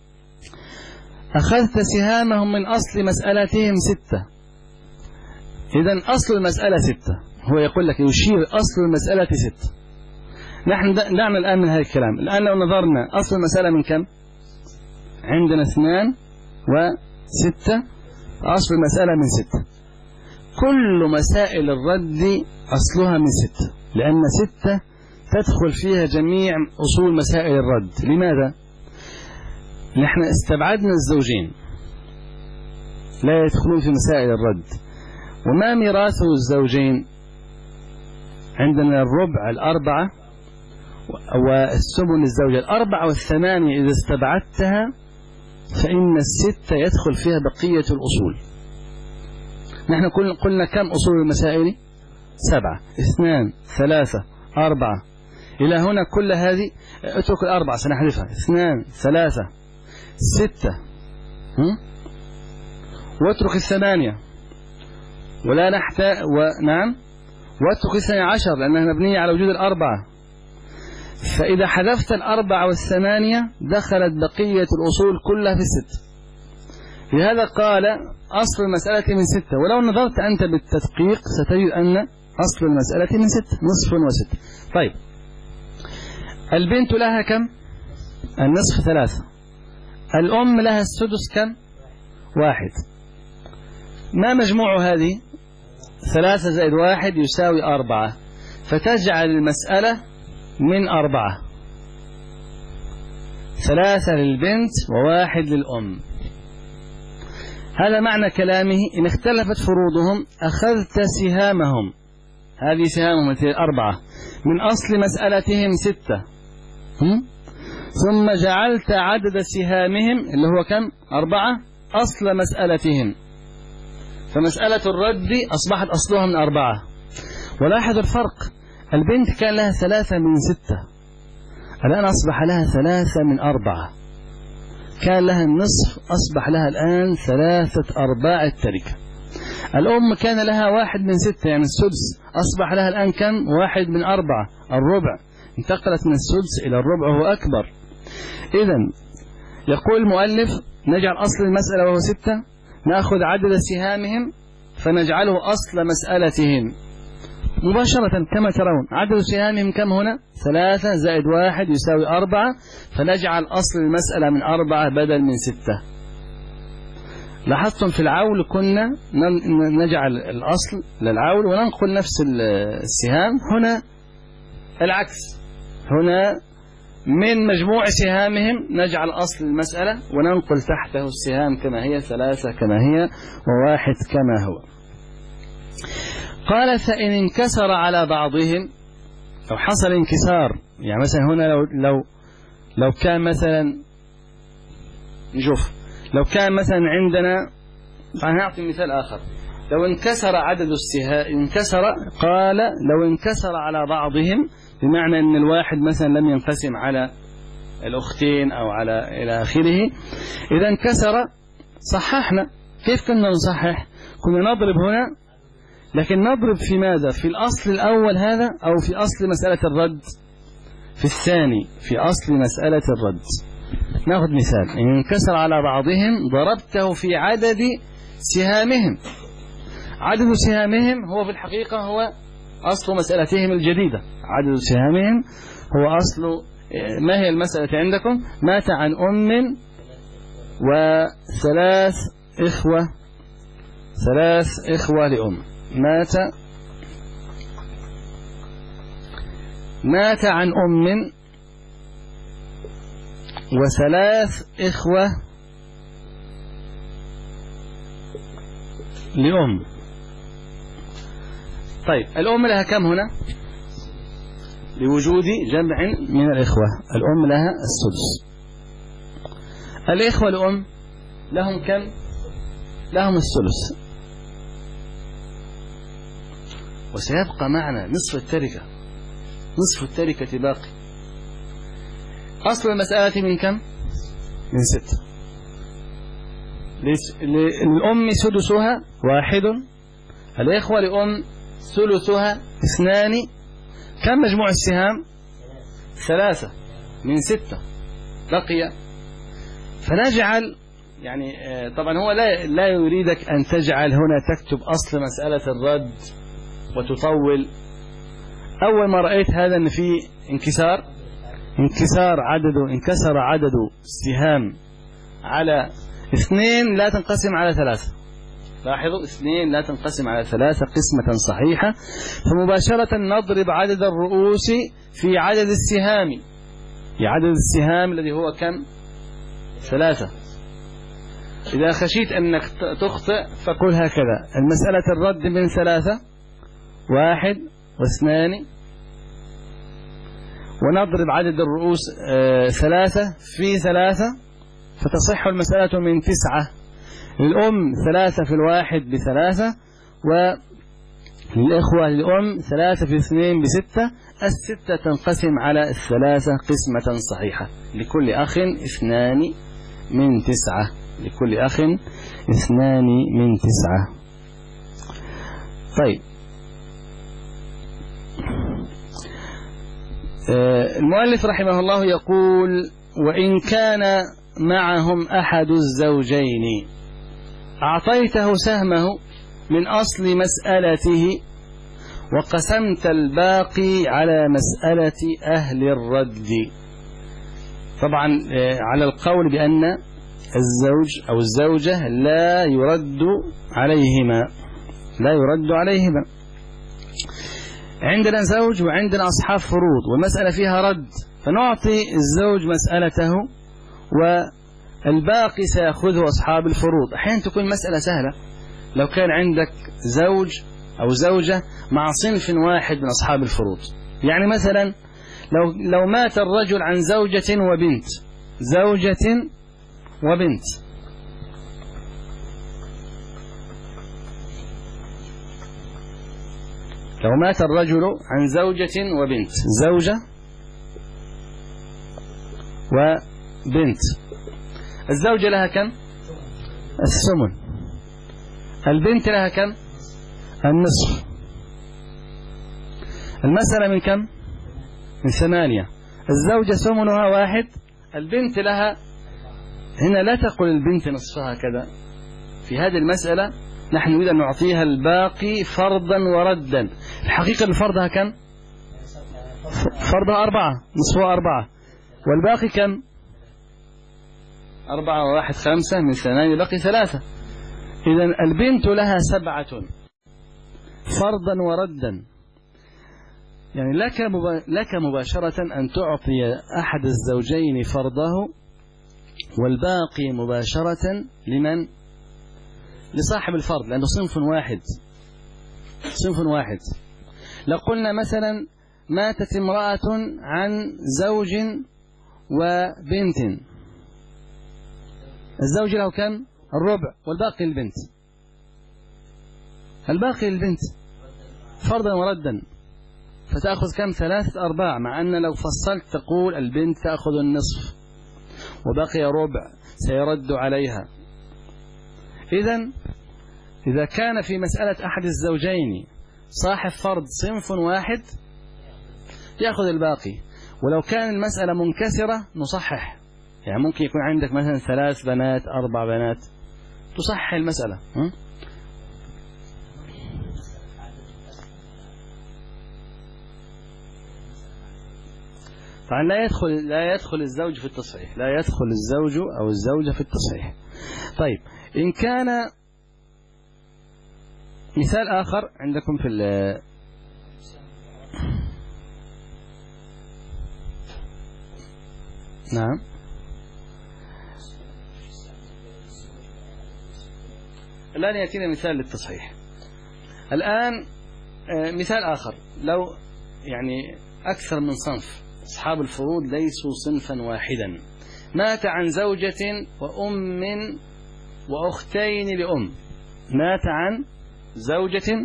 أخذت سهامهم من أصل مسألتهم 6. إذن أصل المسألة 6، هو يقول لك يشير أصل المسألة 6. نحن نعمل الآن من هذا الكلام. الآن لو نظرنا أصل المسألة من كم؟ عندنا 2 و6، أصل المسألة من 6. كل مسائل الرد أصلها من 6، لأن 6 تدخل فيها جميع أصول مسائل الرد. لماذا؟ نحن استبعدنا الزوجين لا يدخلون في مسائل الرد. وما ميراث الزوجين؟ عندنا الربع 4 والثمن الزوجة 4 و8. إذا استبعدتها فإن 6 يدخل فيها بقية الأصول. نحن قلنا كم أصول المسائل؟ 7، 2 3 4 إلى هنا. كل هذه اترك 4 سنحذفها، 2 3 6 واترك 8 ولا نحتاج ونعم واترك 12 لأنها مبنية على وجود 4. فإذا حذفت 4 و8 دخلت بقية الأصول كلها في 6. لهذا قال أصل المسألة من 6، ولو نظرت أنت بالتدقيق ستجد أن أصل المسألة من 6، نصف و6. طيب البنت لها كم؟ النصف 3. الأم لها السدس كم؟ 1. ما مجموع هذه؟ 3 زائد 1 يساوي 4، فتجعل المسألة من 4، 3 للبنت و1 للأم. هذا معنى كلامه: إن اختلفت فروضهم أخذت سهامهم، هذه سهامهم 4 من أصل مسألتهم 6، ثم جعلت عدد سهامهم اللي هو كم؟ 4 أصل مسألتهم، فمسألة الرد أصبحت أصلها من 4. ولاحظ الفرق، البنت كان لها 3 من 6، الآن أصبح لها 3 من 4. كان لها النصف أصبح لها الآن 3/4 التركة. الأم كان لها 1 من 6 يعني السدس، أصبح لها الآن كم؟ 1 من 4 الربع، انتقلت من السدس إلى الربع وهو أكبر. إذن يقول المؤلف: نجعل أصل المسألة وهو 6، نأخذ عدد سهامهم فنجعله أصل مسألتهم مباشرة كما ترون. عدد سهامهم كم هنا؟ 3 زائد 1 يساوي 4، فنجعل أصل المسألة من 4 بدل من 6. لاحظتم في العول كنا نجعل الأصل للعول وننقل نفس السهام، هنا العكس، هنا من مجموع سهامهم نجعل أصل المسألة وننقل تحته السهام كما هي، 3 كما هي و1 كما هو. قال: فإن انكسر على بعضهم، لو حصل انكسار، يعني مثلا هنا لو كان مثلا، نشوف، لو كان مثلا عندنا، هنعطي مثال آخر، لو انكسر عدد السهام، قال لو انكسر على بعضهم، بمعنى أن الواحد مثلا لم ينقسم على الأختين أو على إلى آخره. إذا انكسر صححنا. كيف كنا نصحح؟ كنا نضرب هنا، لكن نضرب في ماذا؟ في الأصل الأول هذا، أو في أصل مسألة الرد؟ في الثاني، في أصل مسألة الرد. نأخذ مثال: إن انكسر على بعضهم ضربته في عدد سهامهم. عدد سهامهم هو في الحقيقة هو أصل مسألتهم الجديدة. عدد سهامهم هو أصل، ما هي المسألة عندكم؟ مات عن أم و3 إخوة، 3 إخوة لأم. مات عن أم و3 إخوة لأم. طيب الأم لها كم هنا؟ لوجود جمع من الإخوة، الأم لها السدس. الإخوة الأم لهم كم؟ لهم الثلث، وسيبقى معنا نصف التركة، نصف التركة باقي. أصل المسألة من كم؟ من 6. للأم سدسها 1، الإخوة لأم ثلثها 2. كم مجموع السهام؟ 3 من 6 بقي. فنجعل، يعني طبعا هو لا يريدك أن تجعل هنا تكتب أصل مسألة الرد وتطول. أول ما رأيت هذا أن في انكسر عدد السهام على 2 لا تنقسم على 3. لاحظوا، 2 لا تنقسم على 3 قسمة صحيحة، فمباشرة نضرب عدد الرؤوس في عدد السهام، في عدد السهام الذي هو كم؟ 3. إذا خشيت أنك تخطئ فقل هكذا: المسألة الرد من 3، 1 و2، ونضرب عدد الرؤوس 3 في 3 فتصح المسألة من 9. للأم 3 في 1 ب3، وللإخوة للأم 3 في 2 ب6. 6 تنقسم على 3 قسمة صحيحة، لكل أخ 2 من 9، لكل أخ 2 من 9. طيب المؤلف رحمه الله يقول: وإن كان معهم أحد الزوجين أعطيته سهمه من أصل مسألته وقسمت الباقي على مسألة أهل الرد. طبعا على القول بأن الزوج أو الزوجة لا يرد عليهما. عندنا زوج وعندنا أصحاب فروض والمسألة فيها رد، فنعطي الزوج مسألته والباقي سيأخذه أصحاب الفروض. أحيانا تكون مسألة سهلة، لو كان عندك زوج أو زوجة مع صنف واحد من أصحاب الفروض، يعني مثلا لو مات الرجل عن زوجة وبنت، لو مات الرجل عن زوجة وبنت، زوجة وبنت، الزوجة لها كم؟ الثمن. البنت لها كم؟ النصف. المسألة من كم؟ من 8. الزوجة ثمنها 1، البنت لها، هنا لا تقل البنت نصفها كذا. في هذه المسألة نحن نريد أن نعطيها الباقي فرضا وردا. الحقيقة فرضها كم؟ فرضها 4، نصفها 4، والباقي كم؟ 4 و1 5، من 8 بقي 3. إذن البنت لها 7 فرضا وردا. يعني لك مباشرة أن تعطي أحد الزوجين فرضه والباقي مباشرة لمن؟ لصاحب الفرض، لأنه صنف واحد. لو قلنا مثلا ماتت امرأة عن زوج وبنت، الزوج له كم؟ الربع، والباقي البنت. فرضا وردا، فتأخذ كم؟ 3/4، مع أن لو فصلت تقول البنت تأخذ النصف وبقي ربع سيرد عليها. إذا كان في مسألة أحد الزوجين صاحب فرض صنف واحد يأخذ الباقي، ولو كان المسألة منكسرة نصحح. يعني ممكن يكون عندك مثلا 3 بنات 4 بنات، تصحح المسألة. طبعا لا يدخل الزوج في التصحيح، لا يدخل الزوج أو الزوجة في التصحيح. طيب، إن كان مثال آخر عندكم في نعم، الآن يأتينا مثال للتصحيح. الآن مثال آخر، لو يعني أكثر من صنف أصحاب الفروض ليسوا صنفا واحدا، مات عن زوجة وأم وأختين لأم، مات عن زوجة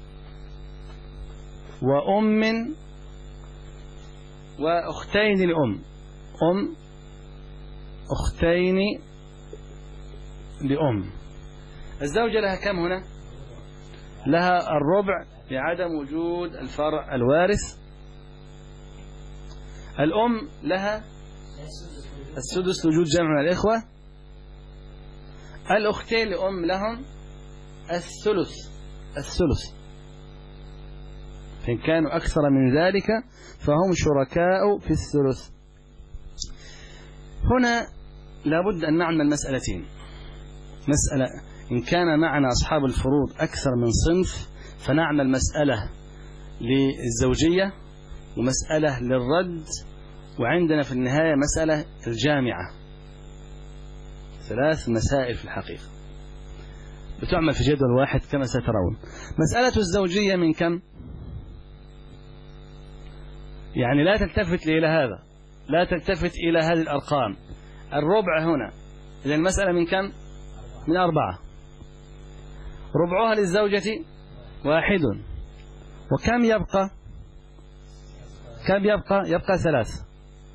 وأم وأختين لأم، أختين لأم. الزوجة لها كم هنا؟ لها الربع لعدم وجود الفرع الوارث. الأم لها السدس لوجود جمع من الإخوة. الأختين لأم لهم الثلث، فإن كانوا أكثر من ذلك فهم شركاء في الثلث. هنا لابد أن نعمل مسألتين. مسألة إن كان معنا أصحاب الفروض أكثر من صنف فنعمل مسألة للزوجية ومسألة للرد، وعندنا في النهاية مسألة الجامعة. 3 مسائل في الحقيقة بتعمل في جدول واحد كما سترون. مسألة الزوجية من كم؟ يعني لا تلتفت إلى هذا، لا تلتفت إلى هذه الأرقام. الربع هنا، إذا المسألة من كم؟ من 4. ربعها للزوجة 1. وكم يبقى؟ يبقى 3.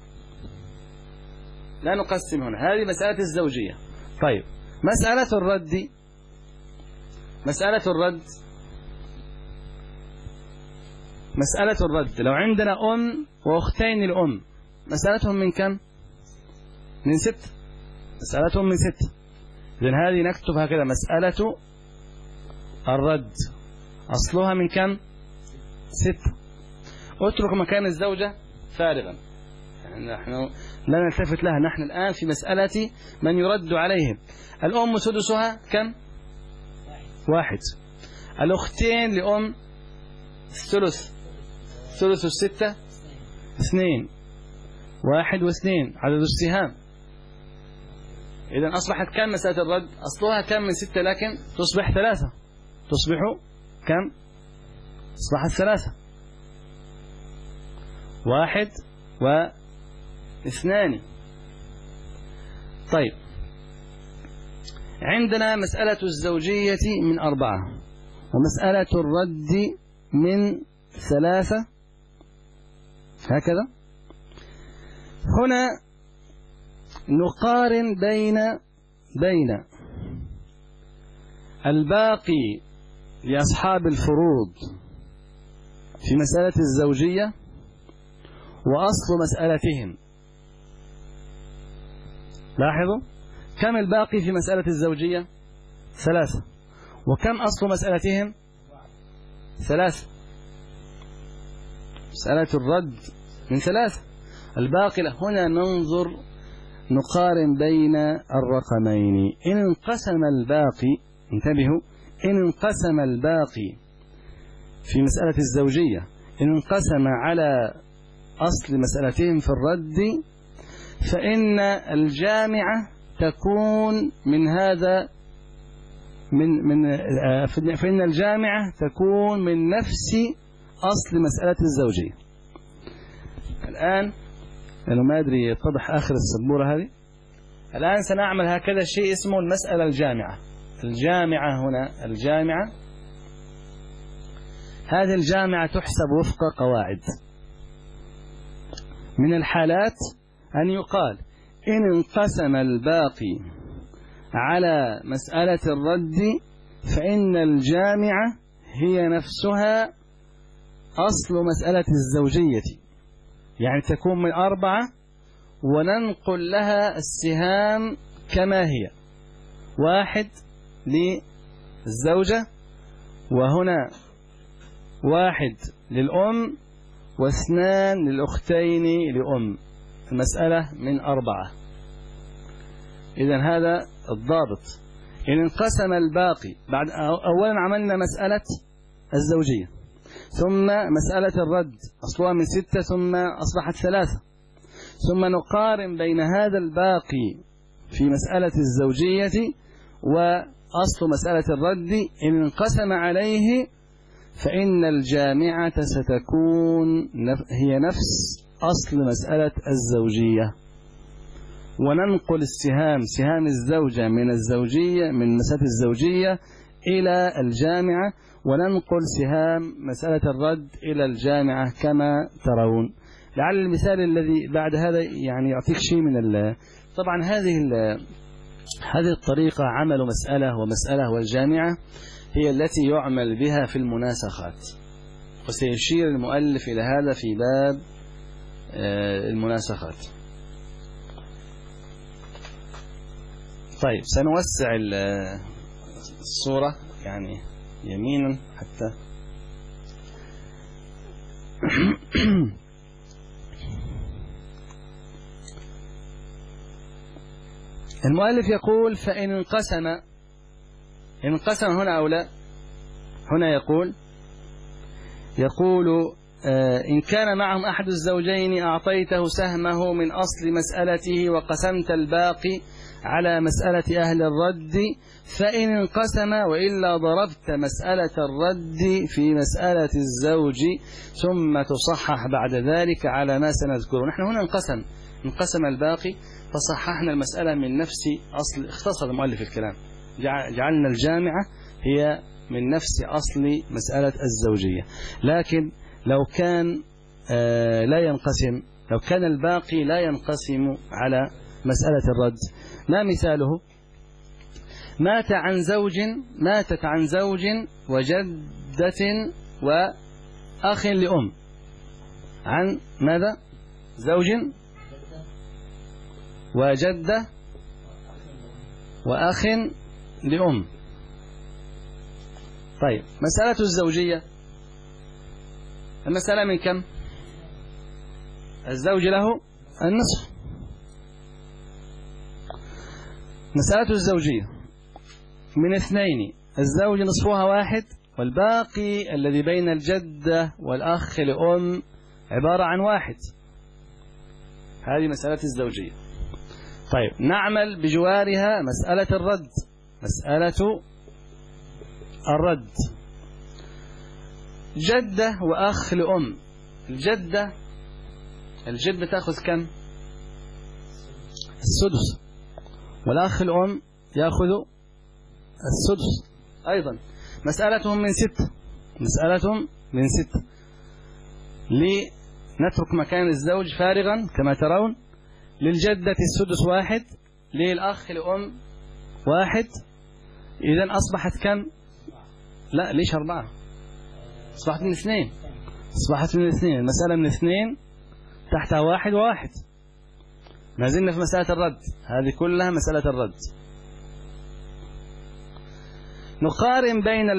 لا نقسم هنا، هذه مسألة الزوجية. طيب، مسألة الرد مسألة الرد لو عندنا أم وأختين الأم مسألتهم من كم؟ من 6. مسألتهم من 6. إذن هذه نكتبها كده مسألة الرد أصلها من كم؟ 6. اترك مكان الزوجة فارغا، يعني نحن لا نلتفت لها. نحن الآن في مسألة من يرد عليهم. الأم سدسها كم؟ 1. الأختين لأم الثلث. ثلث 6 2. 1 و2 عدد السهام. إذن أصبحت كم مسألة الرد؟ أصلها كم من 6 لكن تصبح 3. تصبح كم؟ أصبحت 3. 1 و2. طيب عندنا مسألة الزوجية من 4 ومسألة الرد من 3 هكذا. هنا نقارن بين الباقي لأصحاب الفروض في مسألة الزوجية وأصل مسألتهم. لاحظوا كم الباقي في مسألة الزوجية؟ 3. وكم أصل مسألتهم؟ 3. مسألة الرد من 3. الباقي هنا ننظر نقارن بين الرقمين. إن انقسم الباقي، انتبهوا، إن انقسم الباقي في مسألة الزوجية إن انقسم على أصل مسألتهم في الرد فإن الجامعة تكون من هذا فإن الجامعة تكون من نفس أصل مسألة الزوجية. الآن أنا ما أدري يتضح آخر السبورة هذه. الآن سنعمل هكذا شيء اسمه المسألة الجامعة. الجامعة هنا الجامعة، هذه الجامعة تحسب وفق قواعد. من الحالات أن يقال إن انقسم الباقي على مسألة الرد فإن الجامعة هي نفسها أصل مسألة الزوجية، يعني تكون من 4 وننقل لها السهام كما هي. 1 للزوجة، وهنا 1 للأم، و2 للأختين لأم. المسألة من 4. إذن هذا الضابط. إن انقسم الباقي بعد أولا عملنا مسألة الزوجية، ثم مسألة الرد أصلها من 6 ثم أصبحت 3، ثم نقارن بين هذا الباقي في مسألة الزوجية وأصل مسألة الرد. إن انقسم عليه فإن الجامعة ستكون هي نفس أصل مسألة الزوجية، وننقل السهام سهام الزوجة من الزوجية من مسألة الزوجية إلى الجامعة، وننقل سهام مسألة الرد إلى الجامعة كما ترون. لعل المثال الذي بعد هذا يعني يعطيك شيء من طبعا هذه الطريقة عمل مسألة ومسألة والجامعة هي التي يعمل بها في المناسخات، وسيشير المؤلف إلى هذا في باب المناسخات. طيب سنوسع الصورة يعني يمينا حتى المؤلف يقول فإن انقسم هنا أو لا. هنا يقول إن كان معهم أحد الزوجين أعطيته سهمه من أصل مسألته وقسمت الباقي على مسألة أهل الرد، فإن انقسم وإلا ضربت مسألة الرد في مسألة الزوج ثم تصحح بعد ذلك على ما سنذكره. نحن هنا انقسم الباقي فصححنا المسألة من نفس أصل. اختصر المؤلف الكلام، جعلنا الجامعة هي من نفس أصل مسألة الزوجية. لكن لو كان لا ينقسم، لو كان الباقي لا ينقسم على مسألة الرد، ما مثاله؟ ماتت عن زوج وجدة أخ لأم عن ماذا؟ زوج وجدة وأخ لأم. طيب مسألة الزوجية، المسألة من كم؟ الزوج له النصف. مسألة الزوجية من اثنين، الزوج نصفها واحد، والباقي الذي بين الجدة والأخ لأم عبارة عن واحد. هذه مسألة الزوجية. طيب نعمل بجوارها مسألة الرد. مسألة الرد، جدة وأخ لأم. الجدة تأخذ كم؟ السدس، والأخ الأم يأخذ السدس أيضا. مسألتهم من 6. مسألتهم من 6. لنترك مكان الزوج فارغا كما ترون. للجدة السدس واحد، للأخ الأم واحد. إذن أصبحت كم؟ لا ليش 4؟ أصبحت من 2. أصبحت من 2. المسألة من 2 تحتها واحد وواحد. ما زلنا في مسألة الرد، هذه كلها مسألة الرد. نقارن بين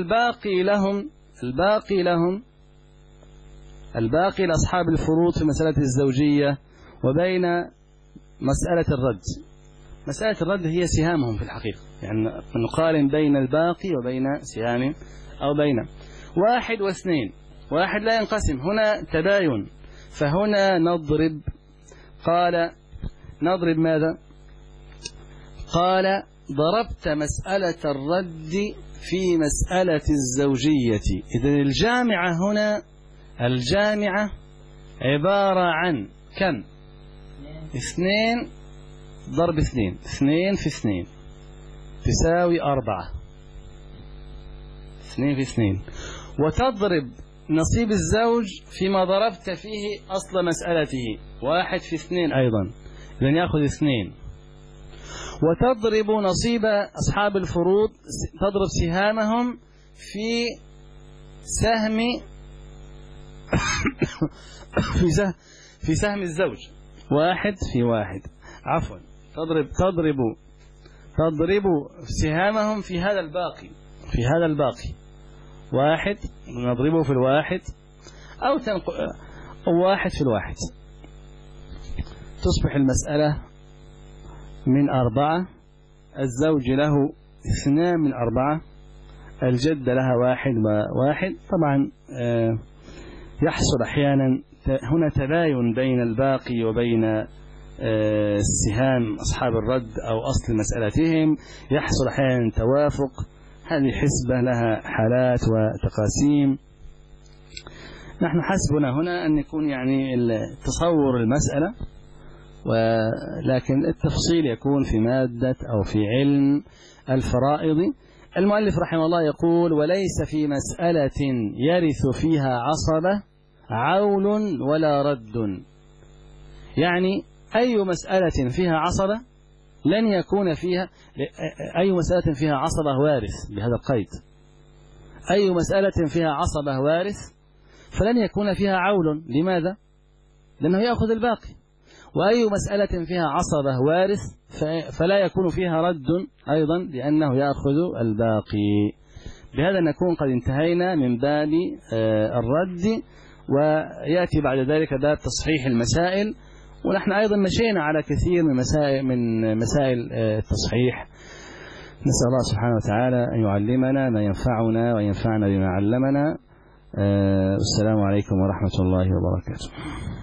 الباقي لأصحاب الفروض في مسألة الزوجية وبين مسألة الرد. مسألة الرد هي سهامهم في الحقيقة، يعني نقارن بين الباقي وبين سهام أو بين 1 و2. 1 لا ينقسم، هنا تباين، فهنا نضرب. قال نضرب ماذا؟ قال ضربت مسألة الرد في مسألة الزوجية. إذن الجامعة هنا، الجامعة عبارة عن كم؟ 2 ضرب 2. 2 في 2 تساوي 4. 2 في 2. وتضرب نصيب الزوج فيما ضربت فيه أصل مسألته 1 في 2 أيضا، إذن يأخذ 2. وتضرب نصيب أصحاب الفروض، تضرب سهامهم في سهم في سهم الزوج 1 في 1. عفوا، تضرب سهامهم في هذا الباقي 1 نضربه في 1 أو 1 في 1. تصبح المسألة من 4. الزوج له 2 من 4، الجدة لها 1 و1. طبعا يحصل أحيانا هنا تباين بين الباقي وبين السهام أصحاب الرد أو أصل مسألتهم، يحصل أحيانا توافق. هذه حسبة لها حالات وتقاسيم. نحن حسبنا هنا أن يكون يعني تصور المسألة، ولكن التفصيل يكون في مادة أو في علم الفرائض. المؤلف رحمه الله يقول: وليس في مسألة يرث فيها عصبة عول ولا رد. يعني أي مسألة فيها عصبة لن يكون فيها، أي مسألة فيها عصبة وارث، بهذا القيد، أي مسألة فيها عصبة وارث فلن يكون فيها عول. لماذا؟ لأنه يأخذ الباقي. وأي مسألة فيها عصبة وارث فلا يكون فيها رد أيضا، لأنه يأخذ الباقي. بهذا نكون قد انتهينا من باب الرد، ويأتي بعد ذلك باب تصحيح المسائل. ونحن أيضا مشينا على كثير من مسائل التصحيح. نسأل الله سبحانه وتعالى أن يعلمنا ما ينفعنا وينفعنا بما علمنا. السلام عليكم ورحمة الله وبركاته.